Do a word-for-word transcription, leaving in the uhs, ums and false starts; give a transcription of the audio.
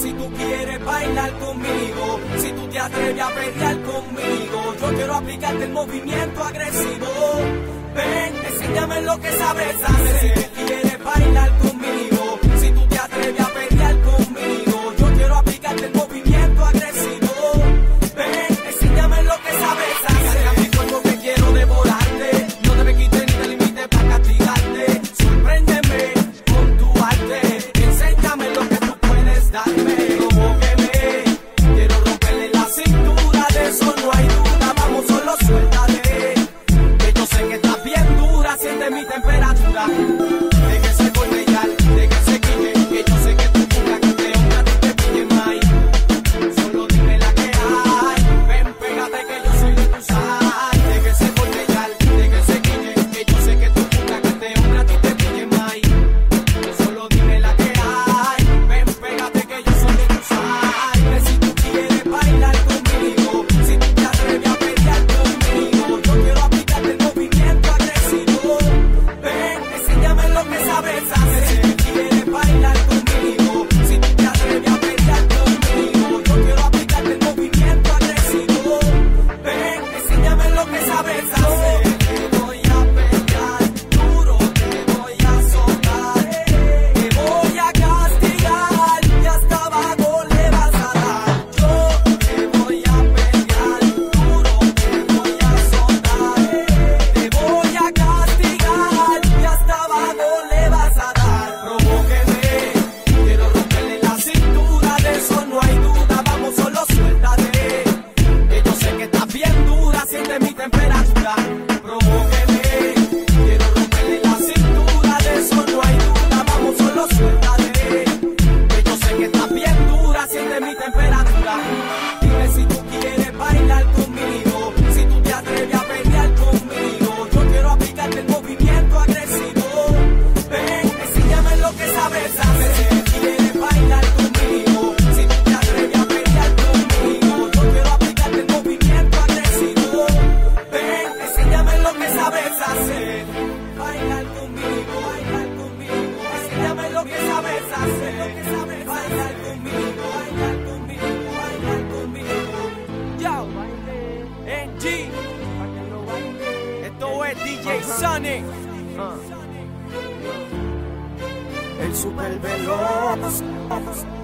si tú quieres bailar conmigo, si tú te atreves a pelear conmigo, yo quiero aplicarte el movimiento agresivo. Ven, enséñame lo que sabes hacer. Si tú quieres bailar conmigo, si tú te atreves a pelear conmigo, yo quiero aplicarte el movimiento agresivo. Ven, enséñame lo que sabes hacer. A mi cuerpo que quiero devorarte, no te me quites ni te limites para castigarte. Sorpréndeme con tu arte, enséñame lo que tú puedes darme. Provóqueme, quiero romperle la cintura, de eso no hay duda. Vamos, solo suéltale, que yo sé que estás bien dura, siente mi temperatura. Déjese cortellar, déjese quille, que yo sé que tú buscas que te honra, a ti te pille más. Solo dime la que hay, ven, pégate que yo soy de tu sal. Déjese cortellar, déjese quille, que yo sé que tú buscas que te honra, a ti te pille más. Solo dime la que hay, ven, pégate que yo soy de tu sal. Que si tú quieres bailar conmigo, si tú te atreves a pelear conmigo, yo quiero aplicarte el movimiento agresivo. Ven, enséñame lo que sabes hacer. Si tú quieres bailar conmigo, si tú te atreves a pelear conmigo, yo quiero aplicarte el movimiento agresivo. Ven, enséñame lo que sabes hacer. Te voy a pelear duro, te voy a soltar, te voy a castigar y hasta abajo le vas a dar. Yo te voy a pelear duro, te voy a soltar, te voy a castigar y hasta abajo le vas a dar. Provóqueme, quiero romperle la cintura, de eso no hay duda. Vamos, solo suéltate, que yo sé que estás bien dura, siente mi temperatura. Provóqueme, quiero romperle la cintura, de eso no hay duda. Vamos, solo suéltate, que yo sé que estás bien dura, siente mi temperatura. Dime si tú quieres bailar conmigo, si tú te atreves a pelear conmigo, yo quiero aplicarte el movimiento agresivo. Ven, enséñame lo que sabes hacer. Si tú quieres bailar conmigo, si tú te atreves a pelear conmigo, yo quiero aplicarte el movimiento agresivo. Ven, enséñame lo que sabes hacer. Bailar conmigo, bailar conmigo, enséñame lo que sabes hacer. Lo que sabes bailar conmigo, bailar conmigo, bailar conmigo. Yo, N G, esto es D J Sonic, el super veloz.